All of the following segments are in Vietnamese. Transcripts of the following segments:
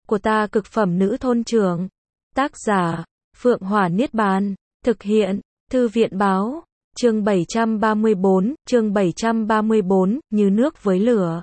của ta cực phẩm nữ thôn trưởng. Tác giả, Phượng Hỏa Niết Bàn. Thực hiện, Thư viện báo. Chương 734, như nước với lửa.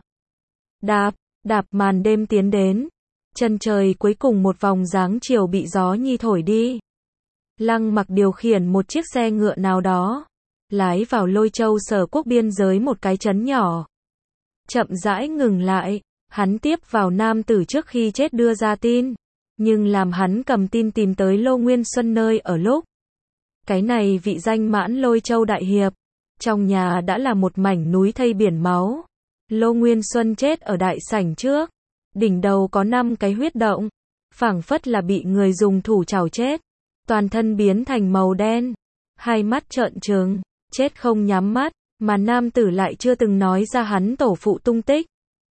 Đạp màn đêm tiến đến. Chân trời cuối cùng một vòng dáng chiều bị gió nhi thổi đi. Lăng Mặc điều khiển một chiếc xe ngựa nào đó, lái vào Lôi Châu Sở Quốc biên giới một cái trấn nhỏ. Chậm rãi ngừng lại, hắn tiếp vào nam tử trước khi chết đưa ra tin, nhưng làm hắn cầm tin tìm tới Lô Nguyên Xuân nơi ở lúc. Cái này vị danh mãn Lôi Châu đại hiệp, trong nhà đã là một mảnh núi thây biển máu. Lô Nguyên Xuân chết ở đại sảnh trước, đỉnh đầu có 5 cái huyết động, phảng phất là bị người dùng thủ chảo chết, toàn thân biến thành màu đen, hai mắt trợn trừng, chết không nhắm mắt, mà nam tử lại chưa từng nói ra hắn tổ phụ tung tích,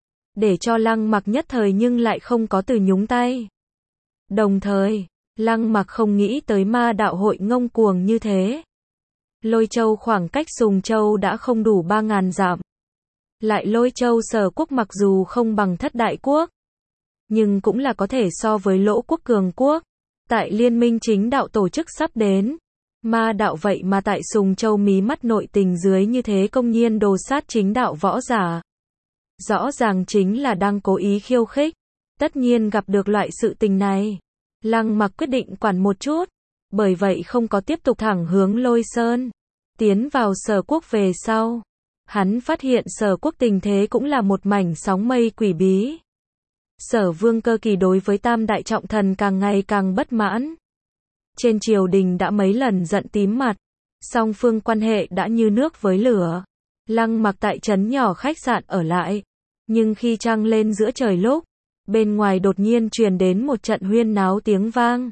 để cho Lăng Mặc nhất thời nhưng lại không có từ nhúng tay. Đồng thời, Lăng Mặc không nghĩ tới ma đạo hội ngông cuồng như thế. Lôi Châu khoảng cách Sùng Châu đã không đủ 3.000 dặm. Lại Lôi Châu Sở Quốc mặc dù không bằng Thất Đại Quốc, nhưng cũng là có thể so với Lỗ Quốc cường quốc. Tại liên minh chính đạo tổ chức sắp đến, ma đạo vậy mà tại Sùng Châu mí mắt nội tình dưới như thế công nhiên đồ sát chính đạo võ giả. Rõ ràng chính là đang cố ý khiêu khích. Tất nhiên gặp được loại sự tình này, Lăng Mặc quyết định quản một chút, bởi vậy không có tiếp tục thẳng hướng Lôi Sơn. Tiến vào Sở Quốc về sau, hắn phát hiện Sở Quốc tình thế cũng là một mảnh sóng mây quỷ bí. Sở Vương Cơ Kỳ đối với Tam Đại Trọng Thần càng ngày càng bất mãn. Trên triều đình đã mấy lần giận tím mặt, song phương quan hệ đã như nước với lửa. Lăng Mặc tại trấn nhỏ khách sạn ở lại, nhưng khi trăng lên giữa trời lúc, bên ngoài đột nhiên truyền đến một trận huyên náo tiếng vang.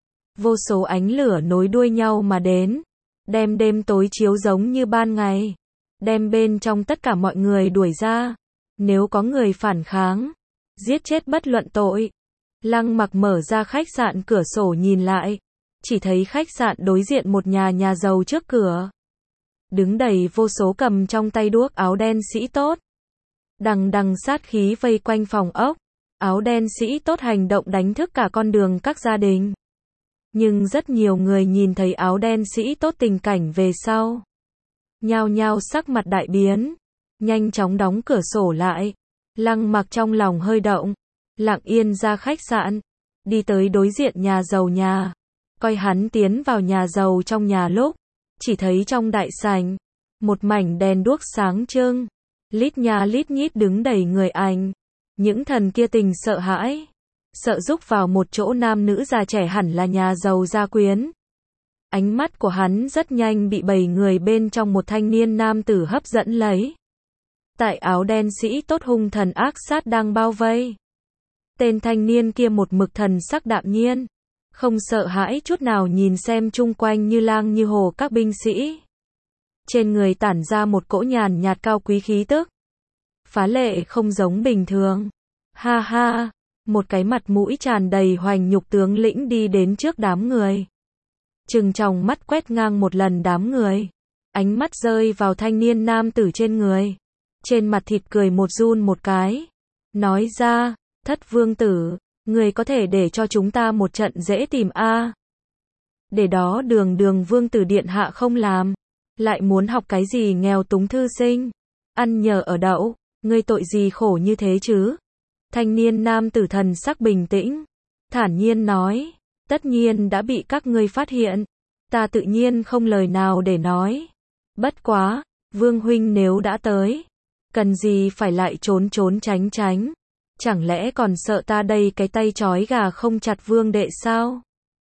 Vô số ánh lửa nối đuôi nhau mà đến, đem đêm tối chiếu giống như ban ngày, đem bên trong tất cả mọi người đuổi ra. Nếu có người phản kháng, giết chết bất luận tội. Lăng Mặc mở ra khách sạn cửa sổ nhìn lại, chỉ thấy khách sạn đối diện một nhà giàu trước cửa. Đứng đầy vô số cầm trong tay đuốc áo đen sĩ tốt. Đằng đằng sát khí vây quanh phòng ốc. Áo đen sĩ tốt hành động đánh thức cả con đường các gia đình. Nhưng rất nhiều người nhìn thấy áo đen sĩ tốt tình cảnh về sau, nhao nhao sắc mặt đại biến, nhanh chóng đóng cửa sổ lại. Lăng Mặc trong lòng hơi động, lặng yên ra khách sạn, đi tới đối diện nhà giàu nhà. Coi hắn tiến vào nhà giàu trong nhà lúc, chỉ thấy trong đại sảnh, một mảnh đèn đuốc sáng trưng, lít nha lít nhít đứng đầy người ảnh. Những thần kia tình sợ hãi, sợ rúc vào một chỗ nam nữ già trẻ hẳn là nhà giàu gia quyến. Ánh mắt của hắn rất nhanh bị 7 người bên trong một thanh niên nam tử hấp dẫn lấy. Tại áo đen sĩ tốt hung thần ác sát đang bao vây. Tên thanh niên kia một mực thần sắc đạm nhiên, không sợ hãi chút nào nhìn xem chung quanh như lang như hồ các binh sĩ. Trên người tản ra một cỗ nhàn nhạt cao quý khí tức, phá lệ không giống bình thường. Ha ha, một cái mặt mũi tràn đầy hoành nhục tướng lĩnh đi đến trước đám người. Trừng tròng mắt quét ngang một lần đám người. Ánh mắt rơi vào thanh niên nam tử trên người. Trên mặt thịt cười một run một cái. Nói ra, Thất Vương tử, người có thể để cho chúng ta một trận dễ tìm a? Để đó đường Vương tử điện hạ không làm. Lại muốn học cái gì nghèo túng thư sinh. Ăn nhờ ở đậu, ngươi tội gì khổ như thế chứ? Thanh niên nam tử thần sắc bình tĩnh, thản nhiên nói, tất nhiên đã bị các ngươi phát hiện, ta tự nhiên không lời nào để nói. Bất quá, Vương huynh nếu đã tới, cần gì phải lại trốn tránh, chẳng lẽ còn sợ ta đây cái tay trói gà không chặt Vương đệ sao?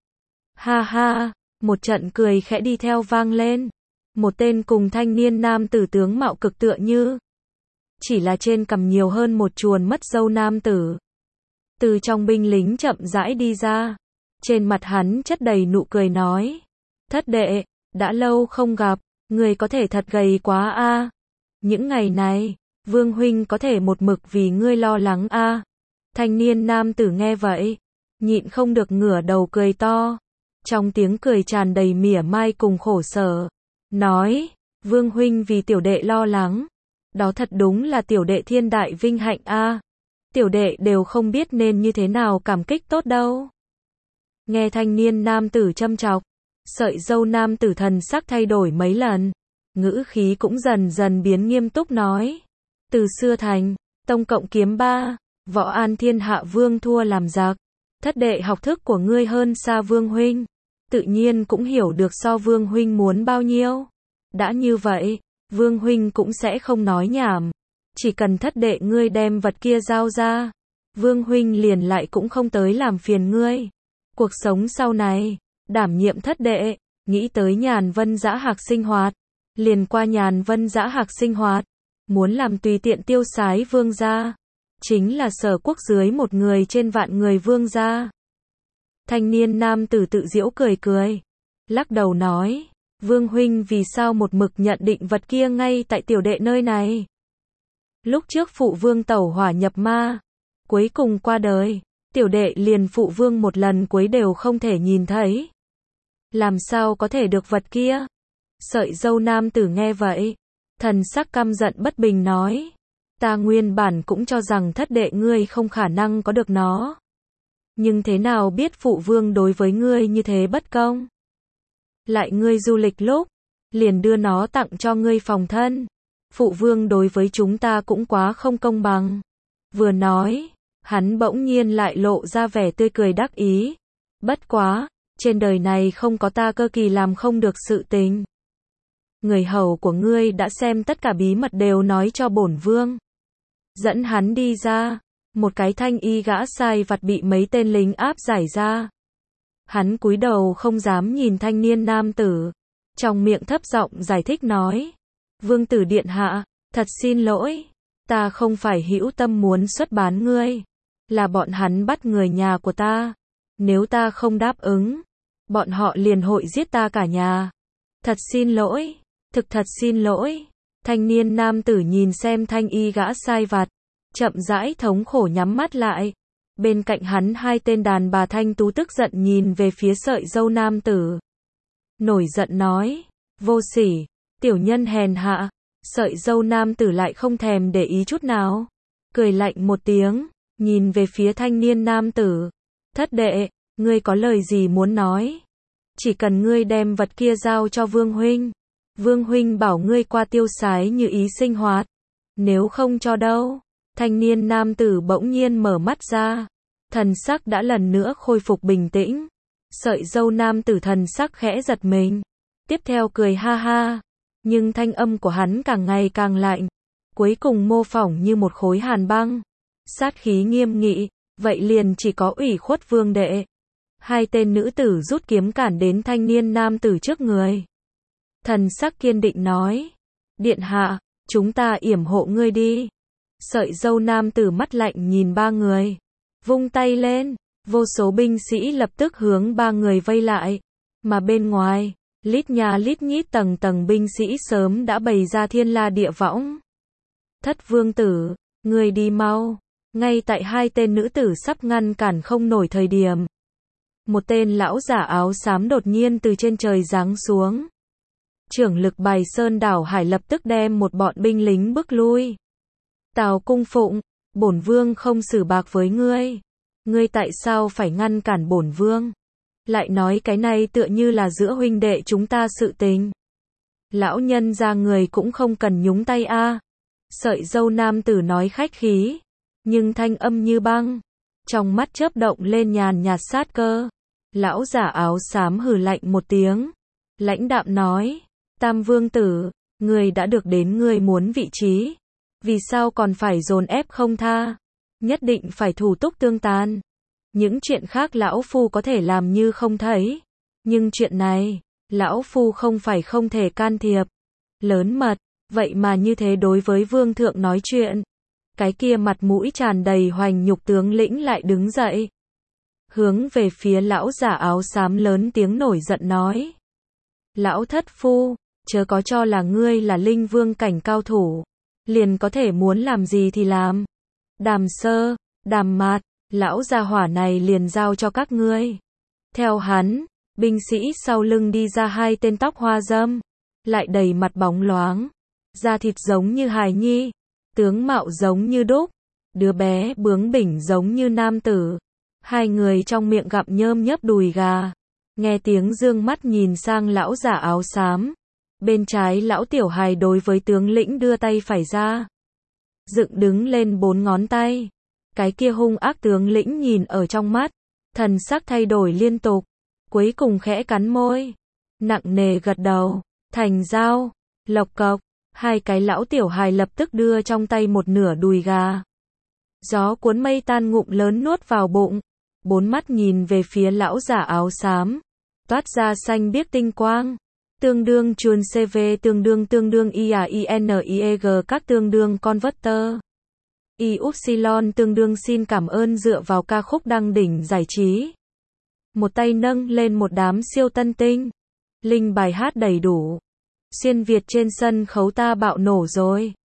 Ha ha, một trận cười khẽ đi theo vang lên. Một tên cùng thanh niên nam tử tướng mạo cực tựa như, chỉ là trên cằm nhiều hơn một chuồn mất râu nam tử. Từ trong binh lính chậm rãi đi ra. Trên mặt hắn chất đầy nụ cười nói. Thất đệ, đã lâu không gặp, người có thể thật gầy quá a. Những ngày này, Vương huynh có thể một mực vì ngươi lo lắng a. Thanh niên nam tử nghe vậy, nhịn không được ngửa đầu cười to. Trong tiếng cười tràn đầy mỉa mai cùng khổ sở. Nói, Vương huynh vì tiểu đệ lo lắng. Đó thật đúng là tiểu đệ thiên đại vinh hạnh a. tiểu đệ đều không biết nên như thế nào cảm kích tốt đâu. Nghe thanh niên nam tử châm chọc, sợi dâu nam tử thần sắc thay đổi mấy lần, ngữ khí cũng dần dần biến nghiêm túc nói. Từ xưa thành, tông cộng kiếm 3, võ an thiên hạ vương thua làm giặc. Thất đệ học thức của ngươi hơn xa vương huynh, tự nhiên cũng hiểu được so vương huynh muốn bao nhiêu. Đã như vậy, vương huynh cũng sẽ không nói nhảm. Chỉ cần thất đệ ngươi đem vật kia giao ra, vương huynh liền lại cũng không tới làm phiền ngươi. Cuộc sống sau này, đảm nhiệm thất đệ, nghĩ tới nhàn vân dã hạc sinh hoạt, liền qua nhàn vân dã hạc sinh hoạt, muốn làm tùy tiện tiêu sái vương gia, chính là Sở Quốc dưới một người trên vạn người vương gia. Thanh niên nam tử tự giễu cười cười, lắc đầu nói, vương huynh vì sao một mực nhận định vật kia ngay tại tiểu đệ nơi này. Lúc trước phụ vương tẩu hỏa nhập ma, cuối cùng qua đời, tiểu đệ liền phụ vương một lần cuối đều không thể nhìn thấy. Làm sao có thể được vật kia? Sợi dâu nam tử nghe vậy, thần sắc căm giận bất bình nói, ta nguyên bản cũng cho rằng thất đệ ngươi không khả năng có được nó. Nhưng thế nào biết phụ vương đối với ngươi như thế bất công? Lại ngươi du lịch lúc, liền đưa nó tặng cho ngươi phòng thân. Phụ vương đối với chúng ta cũng quá không công bằng. Vừa nói, hắn bỗng nhiên lại lộ ra vẻ tươi cười đắc ý. Bất quá, trên đời này không có ta cơ kỳ làm không được sự tình. Người hầu của ngươi đã xem tất cả bí mật đều nói cho bổn vương. Dẫn hắn đi ra, một cái thanh y gã sai vặt bị mấy tên lính áp giải ra. Hắn cúi đầu không dám nhìn thanh niên nam tử, trong miệng thấp giọng giải thích nói, vương tử điện hạ, thật xin lỗi, ta không phải hữu tâm muốn xuất bán ngươi, là bọn hắn bắt người nhà của ta, nếu ta không đáp ứng, bọn họ liền hội giết ta cả nhà. Thật xin lỗi, thật xin lỗi. Thanh niên nam tử nhìn xem thanh y gã sai vặt, chậm rãi thống khổ nhắm mắt lại. Bên cạnh hắn hai tên đàn bà thanh tú tức giận nhìn về phía sợi dâu nam tử. Nổi giận nói, vô sỉ, tiểu nhân hèn hạ. Sợi dâu nam tử lại không thèm để ý chút nào, cười lạnh một tiếng, nhìn về phía thanh niên nam tử. Thất đệ, ngươi có lời gì muốn nói? Chỉ cần ngươi đem vật kia giao cho vương huynh, vương huynh bảo ngươi qua tiêu sái như ý sinh hoạt. Nếu không cho đâu? Thanh niên nam tử bỗng nhiên mở mắt ra, thần sắc đã lần nữa khôi phục bình tĩnh. Sợi dâu nam tử thần sắc khẽ giật mình, tiếp theo cười ha ha, nhưng thanh âm của hắn càng ngày càng lạnh, cuối cùng mô phỏng như một khối hàn băng, sát khí nghiêm nghị, vậy liền chỉ có ủy khuất vương đệ. Hai tên nữ tử rút kiếm cản đến thanh niên nam tử trước người. Thần sắc kiên định nói, điện hạ, chúng ta yểm hộ ngươi đi. Sợi dâu nam tử mắt lạnh nhìn ba người, vung tay lên, vô số binh sĩ lập tức hướng ba người vây lại, mà bên ngoài, lít nhà lít nhít tầng tầng binh sĩ sớm đã bày ra thiên la địa võng. Thất vương tử, ngươi đi mau. Ngay tại hai tên nữ tử sắp ngăn cản không nổi thời điểm, một tên lão giả áo xám đột nhiên từ trên trời giáng xuống. Trưởng lực Bài Sơn đảo hải lập tức đem một bọn binh lính bức lui. Tào cung phụng, bổn vương không xử bạc với ngươi. Ngươi tại sao phải ngăn cản bổn vương? Lại nói cái này tựa như là giữa huynh đệ chúng ta sự tình. Lão nhân ra người cũng không cần nhúng tay a. Sợi dâu nam tử nói khách khí, nhưng thanh âm như băng, trong mắt chớp động lên nhàn nhạt sát cơ. Lão giả áo xám hừ lạnh một tiếng, lãnh đạm nói, Tam vương tử, người đã được đến người muốn vị trí, vì sao còn phải dồn ép không tha, nhất định phải thủ túc tương tàn. Những chuyện khác lão phu có thể làm như không thấy, nhưng chuyện này, lão phu không phải không thể can thiệp. Lớn mật, vậy mà như thế đối với vương thượng nói chuyện. Cái kia mặt mũi tràn đầy hoành nhục tướng lĩnh lại đứng dậy, hướng về phía lão giả áo xám lớn tiếng nổi giận nói, lão thất phu, chớ có cho là ngươi là linh vương cảnh cao thủ, liền có thể muốn làm gì thì làm. Đàm Sơ, Đàm Mạt, lão gia hỏa này liền giao cho các ngươi. Theo hắn, binh sĩ sau lưng đi ra hai tên tóc hoa râm, lại đầy mặt bóng loáng, da thịt giống như hài nhi, tướng mạo giống như đúc, Đứa bé bướng bỉnh giống như nam tử. Hai người trong miệng gặm nhơm nhớp đùi gà. Nghe tiếng dương mắt nhìn sang lão giả áo xám. Bên trái lão tiểu hài đối với tướng lĩnh đưa tay phải ra. Dựng đứng lên 4 ngón tay. Cái kia hung ác tướng lĩnh nhìn ở trong mắt. Thần sắc thay đổi liên tục. Cuối cùng khẽ cắn môi. Nặng nề gật đầu. Thành giao. Lộc cộc. Hai cái lão tiểu hài lập tức đưa trong tay một nửa đùi gà. Gió cuốn mây tan ngụm lớn nuốt vào bụng. 4 mắt nhìn về phía lão giả áo xám. Toát ra xanh biếc tinh quang. Tương đương chuồn CV tương đương IAINIEG các tương đương converter. Y-upsilon tương đương xin cảm ơn dựa vào ca khúc đăng đỉnh giải trí. Một tay nâng lên một đám siêu tân tinh. Linh bài hát đầy đủ. Xuyên Việt trên sân khấu ta bạo nổ rồi.